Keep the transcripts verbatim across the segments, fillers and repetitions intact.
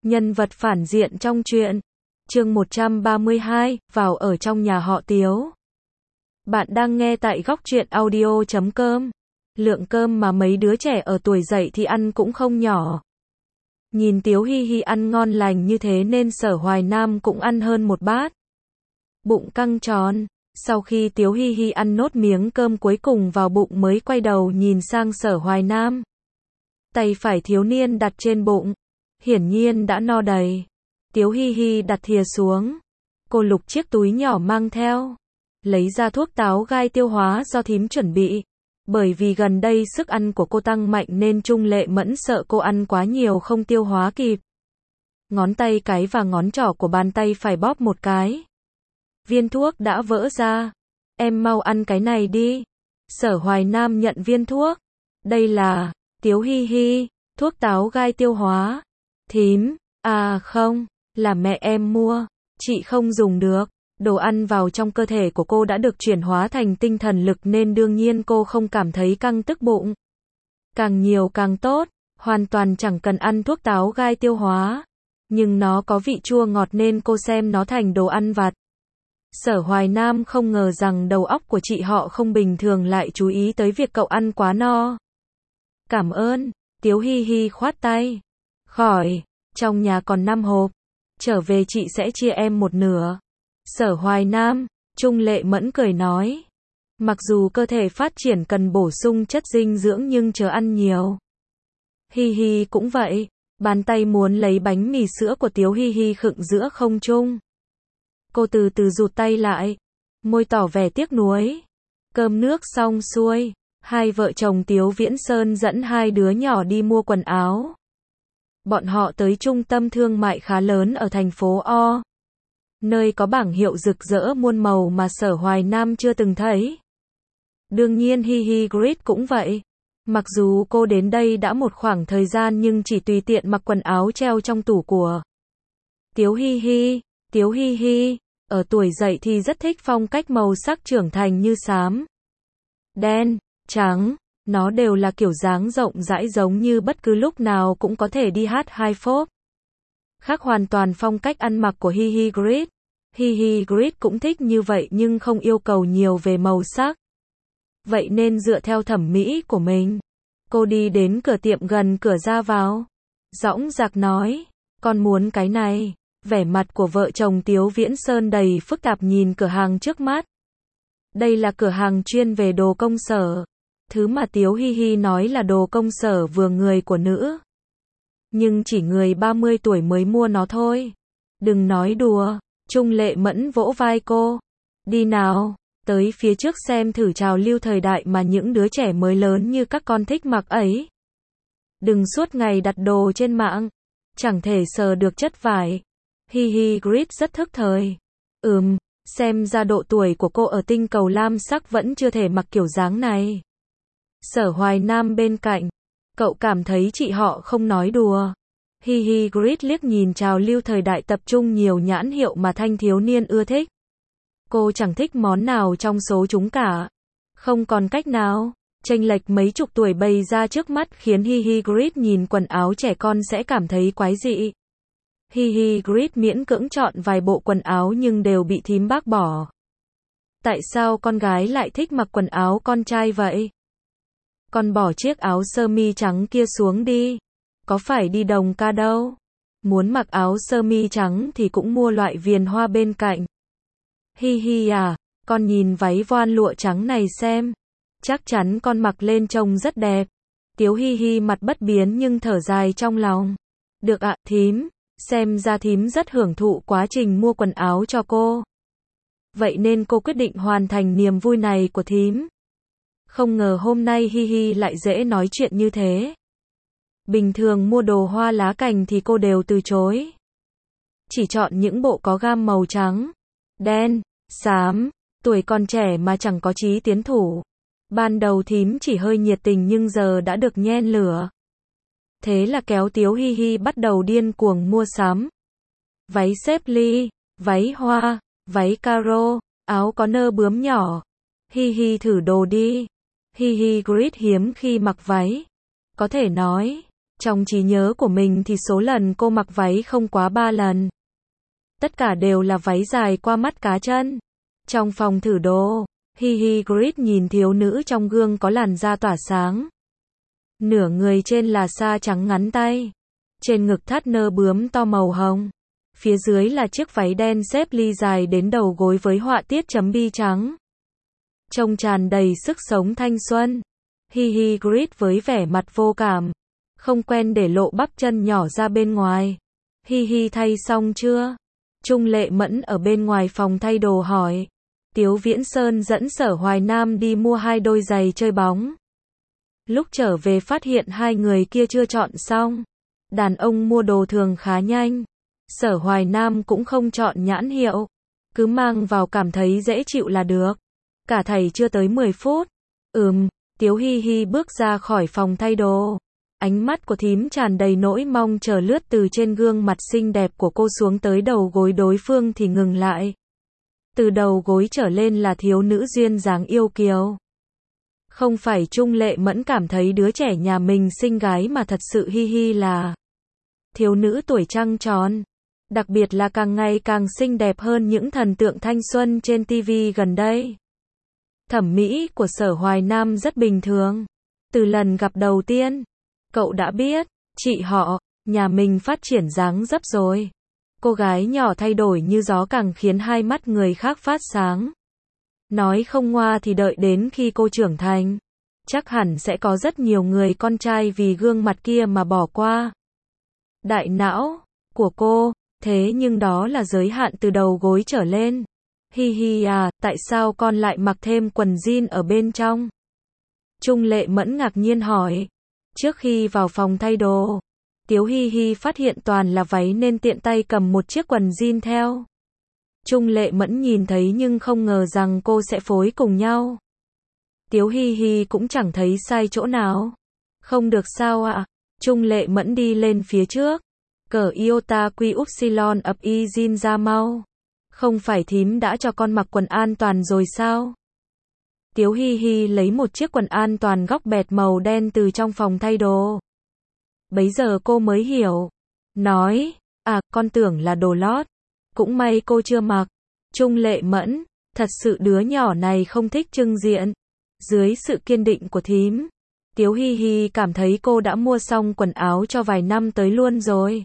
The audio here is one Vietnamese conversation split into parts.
Nhân vật phản diện trong truyện. Chương một trăm ba mươi hai, vào ở trong nhà họ Tiếu. Bạn đang nghe tại góc truyện audio chấm com. Lượng cơm mà mấy đứa trẻ ở tuổi dậy thì ăn cũng không nhỏ. Nhìn Tiếu Hi Hi ăn ngon lành như thế nên Sở Hoài Nam cũng ăn hơn một bát. Bụng căng tròn. Sau khi Tiếu Hi Hi ăn nốt miếng cơm cuối cùng vào bụng mới quay đầu nhìn sang Sở Hoài Nam. Tay phải thiếu niên đặt trên bụng. Hiển nhiên đã no đầy. Tiếu Hi Hi đặt thìa xuống. Cô lục chiếc túi nhỏ mang theo. Lấy ra thuốc táo gai tiêu hóa do thím chuẩn bị. Bởi vì gần đây sức ăn của cô tăng mạnh nên Trung Lệ Mẫn sợ cô ăn quá nhiều không tiêu hóa kịp. Ngón tay cái và ngón trỏ của bàn tay phải bóp một cái. Viên thuốc đã vỡ ra. Em mau ăn cái này đi. Sở Hoài Nam nhận viên thuốc. Đây là, Tiếu Hi Hi, thuốc táo gai tiêu hóa. Thím, à không, là mẹ em mua. Chị không dùng được. Đồ ăn vào trong cơ thể của cô đã được chuyển hóa thành tinh thần lực nên đương nhiên cô không cảm thấy căng tức bụng. Càng nhiều càng tốt, hoàn toàn chẳng cần ăn thuốc táo gai tiêu hóa. Nhưng nó có vị chua ngọt nên cô xem nó thành đồ ăn vặt. Sở Hoài Nam không ngờ rằng đầu óc của chị họ không bình thường lại chú ý tới việc cậu ăn quá no. Cảm ơn, Tiếu Hi Hi khoát tay. Khỏi, trong nhà còn năm hộp. Trở về chị sẽ chia em một nửa. Sở Hoài Nam, Trung Lệ Mẫn cười nói. Mặc dù cơ thể phát triển cần bổ sung chất dinh dưỡng nhưng chớ ăn nhiều. Hi Hi cũng vậy. Bàn tay muốn lấy bánh mì sữa của Tiếu Hi Hi khựng giữa không trung. Cô từ từ rụt tay lại. Môi tỏ vẻ tiếc nuối. Cơm nước xong xuôi. Hai vợ chồng Tiếu Viễn Sơn dẫn hai đứa nhỏ đi mua quần áo. Bọn họ tới trung tâm thương mại khá lớn ở thành phố O. Nơi có bảng hiệu rực rỡ muôn màu mà Sở Hoài Nam chưa từng thấy. Đương nhiên Hi Hi Grid cũng vậy. Mặc dù cô đến đây đã một khoảng thời gian nhưng chỉ tùy tiện mặc quần áo treo trong tủ của Tiếu Hi Hi. Tiếu Hi Hi, ở tuổi dậy thì rất thích phong cách màu sắc trưởng thành như xám, đen, trắng. Nó đều là kiểu dáng rộng rãi giống như bất cứ lúc nào cũng có thể đi hát hai phốp. Khác hoàn toàn phong cách ăn mặc của Hi Hi Grid. Hi Hi Grid cũng thích như vậy nhưng không yêu cầu nhiều về màu sắc. Vậy nên dựa theo thẩm mỹ của mình, cô đi đến cửa tiệm gần cửa ra vào. Dõng dạc nói, con muốn cái này. Vẻ mặt của vợ chồng Tiếu Viễn Sơn đầy phức tạp nhìn cửa hàng trước mắt. Đây là cửa hàng chuyên về đồ công sở. Thứ mà Tiếu Hi Hi nói là đồ công sở vừa người của nữ. Nhưng chỉ người ba mươi tuổi mới mua nó thôi. Đừng nói đùa. Trung Lệ Mẫn vỗ vai cô. Đi nào, tới phía trước xem thử trào lưu thời đại mà những đứa trẻ mới lớn như các con thích mặc ấy. Đừng suốt ngày đặt đồ trên mạng. Chẳng thể sờ được chất vải. Hi Hi Grid rất thức thời. Ừm, xem ra độ tuổi của cô ở tinh cầu lam sắc vẫn chưa thể mặc kiểu dáng này. Sở Hoài Nam bên cạnh. Cậu cảm thấy chị họ không nói đùa. Hi Hi Grid liếc nhìn trào lưu thời đại tập trung nhiều nhãn hiệu mà thanh thiếu niên ưa thích. Cô chẳng thích món nào trong số chúng cả. Không còn cách nào. Chênh lệch mấy chục tuổi bày ra trước mắt khiến Hi Hi Grid nhìn quần áo trẻ con sẽ cảm thấy quái dị. Hi Hi Grid miễn cưỡng chọn vài bộ quần áo nhưng đều bị thím bác bỏ. Tại sao con gái lại thích mặc quần áo con trai vậy? Con bỏ chiếc áo sơ mi trắng kia xuống đi. Có phải đi đồng ca đâu. Muốn mặc áo sơ mi trắng thì cũng mua loại viền hoa bên cạnh. Hi Hi à, con nhìn váy voan lụa trắng này xem. Chắc chắn con mặc lên trông rất đẹp. Tiếu Hi Hi mặt bất biến nhưng thở dài trong lòng. Được ạ, thím. Xem ra thím rất hưởng thụ quá trình mua quần áo cho cô. Vậy nên cô quyết định hoàn thành niềm vui này của thím. Không ngờ hôm nay Hi Hi lại dễ nói chuyện như thế. Bình thường mua đồ hoa lá cành thì cô đều từ chối. Chỉ chọn những bộ có gam màu trắng, đen, xám. Tuổi còn trẻ mà chẳng có chí tiến thủ. Ban đầu thím chỉ hơi nhiệt tình nhưng giờ đã được nhen lửa. Thế là kéo Tiếu Hi Hi bắt đầu điên cuồng mua sắm. Váy xếp ly, váy hoa, váy caro, áo có nơ bướm nhỏ. Hi Hi thử đồ đi. Hi Hi Grid hiếm khi mặc váy. Có thể nói, Trong trí nhớ của mình thì số lần cô mặc váy không quá ba lần. Tất cả đều là váy dài qua mắt cá chân. Trong phòng thử đồ, Hihi Grit nhìn thiếu nữ trong gương có làn da tỏa sáng. Nửa người trên là sa trắng ngắn tay. Trên ngực thắt nơ bướm to màu hồng. Phía dưới là chiếc váy đen xếp ly dài đến đầu gối với họa tiết chấm bi trắng. Trông tràn đầy sức sống thanh xuân. Hihi Grit với vẻ mặt vô cảm. Không quen để lộ bắp chân nhỏ ra bên ngoài. Hihi thay xong chưa? Trung Lệ Mẫn ở bên ngoài phòng thay đồ hỏi. Tiếu Viễn Sơn dẫn Sở Hoài Nam đi mua hai đôi giày chơi bóng. Lúc trở về phát hiện hai người kia chưa chọn xong. Đàn ông mua đồ thường khá nhanh. Sở Hoài Nam cũng không chọn nhãn hiệu. Cứ mang vào cảm thấy dễ chịu là được. Cả thầy chưa tới mười phút. Ừm, Tiếu Hi Hi bước ra khỏi phòng thay đồ. Ánh mắt của thím tràn đầy nỗi mong chờ lướt từ trên gương mặt xinh đẹp của cô xuống tới đầu gối đối phương thì ngừng lại. Từ đầu gối trở lên là thiếu nữ duyên dáng yêu kiều. Không phải Trung Lệ Mẫn cảm thấy đứa trẻ nhà mình xinh gái mà thật sự Hi Hi là thiếu nữ tuổi trăng tròn. Đặc biệt là càng ngày càng xinh đẹp hơn những thần tượng thanh xuân trên ti vi gần đây. Thẩm mỹ của Sở Hoài Nam rất bình thường. Từ lần gặp đầu tiên, cậu đã biết, chị họ, nhà mình phát triển dáng dấp rồi. Cô gái nhỏ thay đổi như gió càng khiến hai mắt người khác phát sáng. Nói không ngoa thì đợi đến khi cô trưởng thành, chắc hẳn sẽ có rất nhiều người con trai vì gương mặt kia mà bỏ qua đại não của cô, thế nhưng đó là giới hạn từ đầu gối trở lên. Hi hi à, tại sao con lại mặc thêm quần jean ở bên trong? Trung Lệ Mẫn ngạc nhiên hỏi. Trước khi vào phòng thay đồ, Tiếu Hi Hi phát hiện toàn là váy nên tiện tay cầm một chiếc quần jean theo. Trung Lệ Mẫn nhìn thấy nhưng không ngờ rằng cô sẽ phối cùng nhau. Tiếu Hi Hi cũng chẳng thấy sai chỗ nào. Không được sao ạ? À? Trung Lệ Mẫn đi lên phía trước. Cởi iota quy upsilon ập y jean ra mau. Không phải thím đã cho con mặc quần an toàn rồi sao? Tiếu Hi Hi lấy một chiếc quần an toàn góc bẹt màu đen từ trong phòng thay đồ. Bấy giờ cô mới hiểu. Nói, à, con tưởng là đồ lót. Cũng may cô chưa mặc. Trung Lệ Mẫn, thật sự đứa nhỏ này không thích trưng diện. Dưới sự kiên định của thím, Tiếu Hi Hi cảm thấy cô đã mua xong quần áo cho vài năm tới luôn rồi.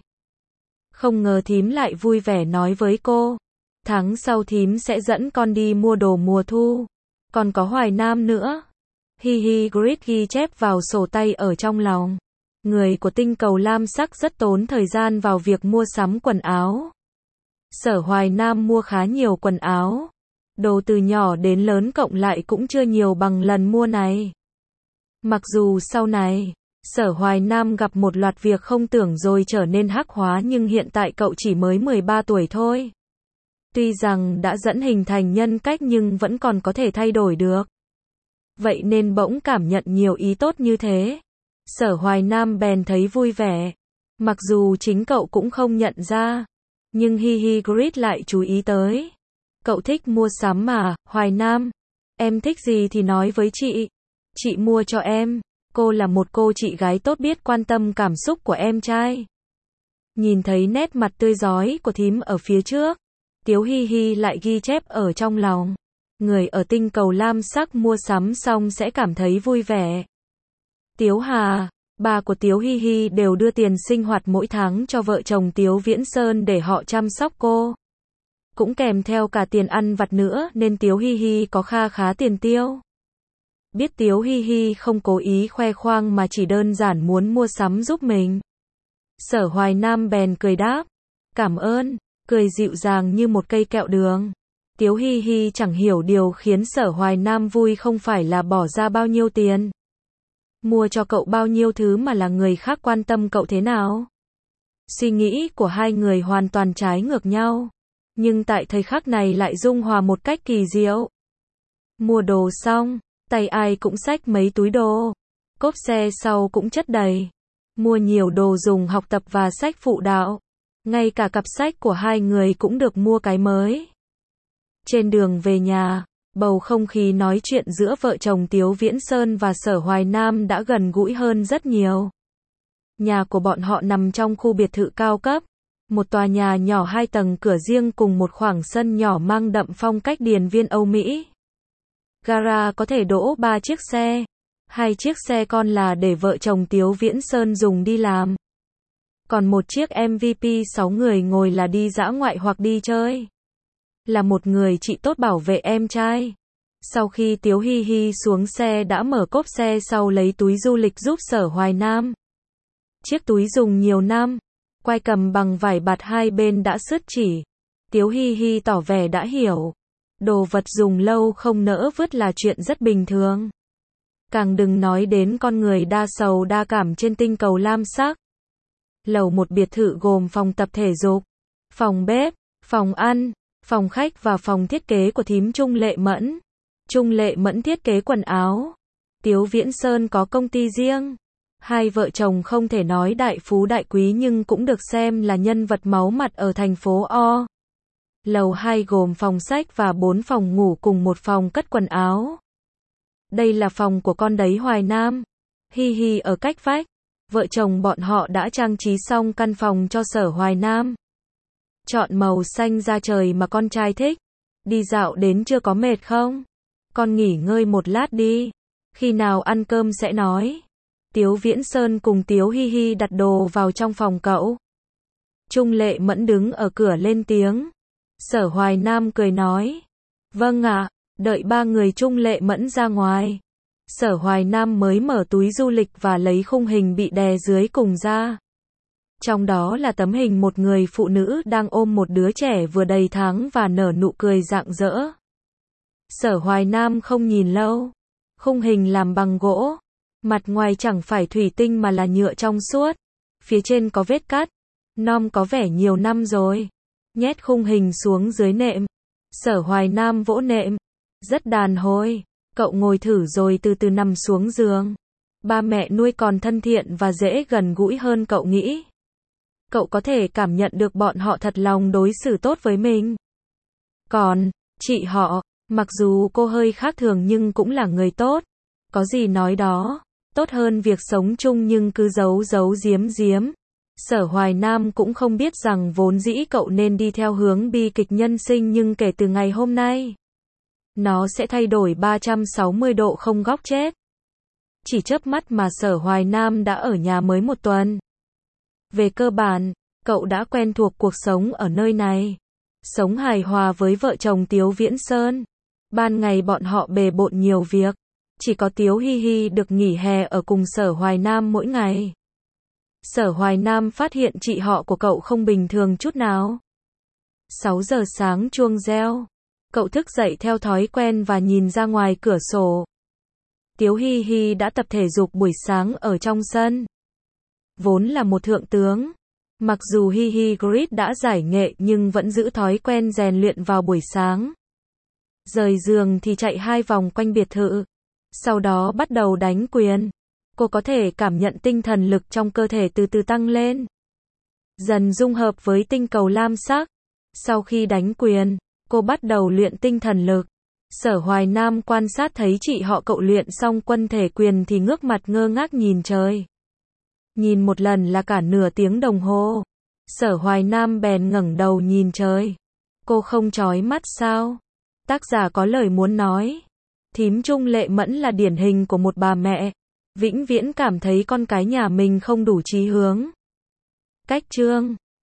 Không ngờ thím lại vui vẻ nói với cô. Tháng sau thím sẽ dẫn con đi mua đồ mùa thu. Còn có Hoài Nam nữa. Hi Hi Grit ghi chép vào sổ tay ở trong lòng. Người của tinh cầu lam sắc rất tốn thời gian vào việc mua sắm quần áo. Sở Hoài Nam mua khá nhiều quần áo. Đồ từ nhỏ đến lớn cộng lại cũng chưa nhiều bằng lần mua này. Mặc dù sau này, Sở Hoài Nam gặp một loạt việc không tưởng rồi trở nên hắc hóa nhưng hiện tại cậu chỉ mới mười ba tuổi thôi. Tuy rằng đã dẫn hình thành nhân cách nhưng vẫn còn có thể thay đổi được. Vậy nên bỗng cảm nhận nhiều ý tốt như thế. Sở Hoài Nam bèn thấy vui vẻ. Mặc dù chính cậu cũng không nhận ra. Nhưng Hi Hi Grit lại chú ý tới. Cậu thích mua sắm mà, Hoài Nam. Em thích gì thì nói với chị. Chị mua cho em. Cô là một cô chị gái tốt biết quan tâm cảm xúc của em trai. Nhìn thấy nét mặt tươi rói của thím ở phía trước. Tiếu Hi Hi lại ghi chép ở trong lòng. Người ở tinh cầu lam sắc mua sắm xong sẽ cảm thấy vui vẻ. Tiếu Hà, bà của Tiếu Hi Hi đều đưa tiền sinh hoạt mỗi tháng cho vợ chồng Tiếu Viễn Sơn để họ chăm sóc cô. Cũng kèm theo cả tiền ăn vặt nữa nên Tiếu Hi Hi có kha khá tiền tiêu. Biết Tiếu Hi Hi không cố ý khoe khoang mà chỉ đơn giản muốn mua sắm giúp mình. Sở Hoài Nam bèn cười đáp. Cảm ơn, cười dịu dàng như một cây kẹo đường. Tiếu Hi Hi chẳng hiểu điều khiến Sở Hoài Nam vui không phải là bỏ ra bao nhiêu tiền. Mua cho cậu bao nhiêu thứ mà là người khác quan tâm cậu thế nào. Suy nghĩ của hai người hoàn toàn trái ngược nhau. Nhưng tại thời khắc này lại dung hòa một cách kỳ diệu. Mua đồ xong, tay ai cũng xách mấy túi đồ. Cốp xe sau cũng chất đầy. Mua nhiều đồ dùng học tập và sách phụ đạo. Ngay cả cặp sách của hai người cũng được mua cái mới. Trên đường về nhà, bầu không khí nói chuyện giữa vợ chồng Tiếu Viễn Sơn và Sở Hoài Nam đã gần gũi hơn rất nhiều. Nhà của bọn họ nằm trong khu biệt thự cao cấp. Một tòa nhà nhỏ hai tầng cửa riêng cùng một khoảng sân nhỏ mang đậm phong cách điền viên Âu Mỹ. Gara có thể đỗ ba chiếc xe. Hai chiếc xe con là để vợ chồng Tiếu Viễn Sơn dùng đi làm. Còn một chiếc em vê pê sáu người ngồi là đi dã ngoại hoặc đi chơi. Là một người chị tốt bảo vệ em trai. Sau khi Tiếu Hi Hi xuống xe đã mở cốp xe sau lấy túi du lịch giúp Sở Hoài Nam. Chiếc túi dùng nhiều năm, quai cầm bằng vải bạt hai bên đã sứt chỉ. Tiếu Hi Hi tỏ vẻ đã hiểu. Đồ vật dùng lâu không nỡ vứt là chuyện rất bình thường. Càng đừng nói đến con người đa sầu đa cảm trên tinh cầu lam sắc. Lầu một biệt thự gồm phòng tập thể dục, phòng bếp, phòng ăn, phòng khách và phòng thiết kế của thím Trung Lệ Mẫn. Trung Lệ Mẫn thiết kế quần áo. Tiếu Viễn Sơn có công ty riêng. Hai vợ chồng không thể nói đại phú đại quý nhưng cũng được xem là nhân vật máu mặt ở thành phố O. Lầu hai gồm phòng sách và bốn phòng ngủ cùng một phòng cất quần áo. Đây là phòng của con đấy Hoài Nam. Hi Hi ở cách vách. Vợ chồng bọn họ đã trang trí xong căn phòng cho Sở Hoài Nam. Chọn màu xanh da trời mà con trai thích. Đi dạo đến chưa có mệt không? Con nghỉ ngơi một lát đi. Khi nào ăn cơm sẽ nói. Tiếu Viễn Sơn cùng Tiếu Hi Hi đặt đồ vào trong phòng cậu. Trung Lệ Mẫn đứng ở cửa lên tiếng. Sở Hoài Nam cười nói. Vâng ạ, đợi ba người Trung Lệ Mẫn ra ngoài. Sở Hoài Nam mới mở túi du lịch và lấy khung hình bị đè dưới cùng ra. Trong đó là tấm hình một người phụ nữ đang ôm một đứa trẻ vừa đầy tháng và nở nụ cười rạng rỡ. Sở Hoài Nam không nhìn lâu. Khung hình làm bằng gỗ. Mặt ngoài chẳng phải thủy tinh mà là nhựa trong suốt. Phía trên có vết cắt. Nom có vẻ nhiều năm rồi. Nhét khung hình xuống dưới nệm. Sở Hoài Nam vỗ nệm. Rất đàn hồi. Cậu ngồi thử rồi từ từ nằm xuống giường. Ba mẹ nuôi còn thân thiện và dễ gần gũi hơn cậu nghĩ. Cậu có thể cảm nhận được bọn họ thật lòng đối xử tốt với mình. Còn, chị họ, mặc dù cô hơi khác thường nhưng cũng là người tốt. Có gì nói đó. Tốt hơn việc sống chung nhưng cứ giấu giấu giếm giếm. Sở Hoài Nam cũng không biết rằng vốn dĩ cậu nên đi theo hướng bi kịch nhân sinh nhưng kể từ ngày hôm nay, nó sẽ thay đổi ba trăm sáu mươi độ không góc chết. Chỉ chớp mắt mà Sở Hoài Nam đã ở nhà mới một tuần. Về cơ bản, cậu đã quen thuộc cuộc sống ở nơi này. Sống hài hòa với vợ chồng Tiếu Viễn Sơn. Ban ngày bọn họ bề bộn nhiều việc. Chỉ có Tiếu Hi Hi được nghỉ hè ở cùng Sở Hoài Nam mỗi ngày. Sở Hoài Nam phát hiện chị họ của cậu không bình thường chút nào. sáu giờ sáng chuông reo. Cậu thức dậy theo thói quen và nhìn ra ngoài cửa sổ. Tiếu Hi Hi đã tập thể dục buổi sáng ở trong sân. Vốn là một thượng tướng. Mặc dù Hi Hi Grid đã giải nghệ nhưng vẫn giữ thói quen rèn luyện vào buổi sáng. Rời giường thì chạy hai vòng quanh biệt thự. Sau đó bắt đầu đánh quyền. Cô có thể cảm nhận tinh thần lực trong cơ thể từ từ tăng lên. Dần dung hợp với tinh cầu lam sắc. Sau khi đánh quyền, cô bắt đầu luyện tinh thần lực. Sở Hoài Nam quan sát thấy chị họ cậu luyện xong quân thể quyền thì ngước mặt ngơ ngác nhìn trời. Nhìn một lần là cả nửa tiếng đồng hồ. Sở Hoài Nam bèn ngẩng đầu nhìn trời. Cô không chói mắt sao? Tác giả có lời muốn nói. Thím Trung Lệ Mẫn là điển hình của một bà mẹ. Vĩnh viễn cảm thấy con cái nhà mình không đủ chí hướng. Cách chương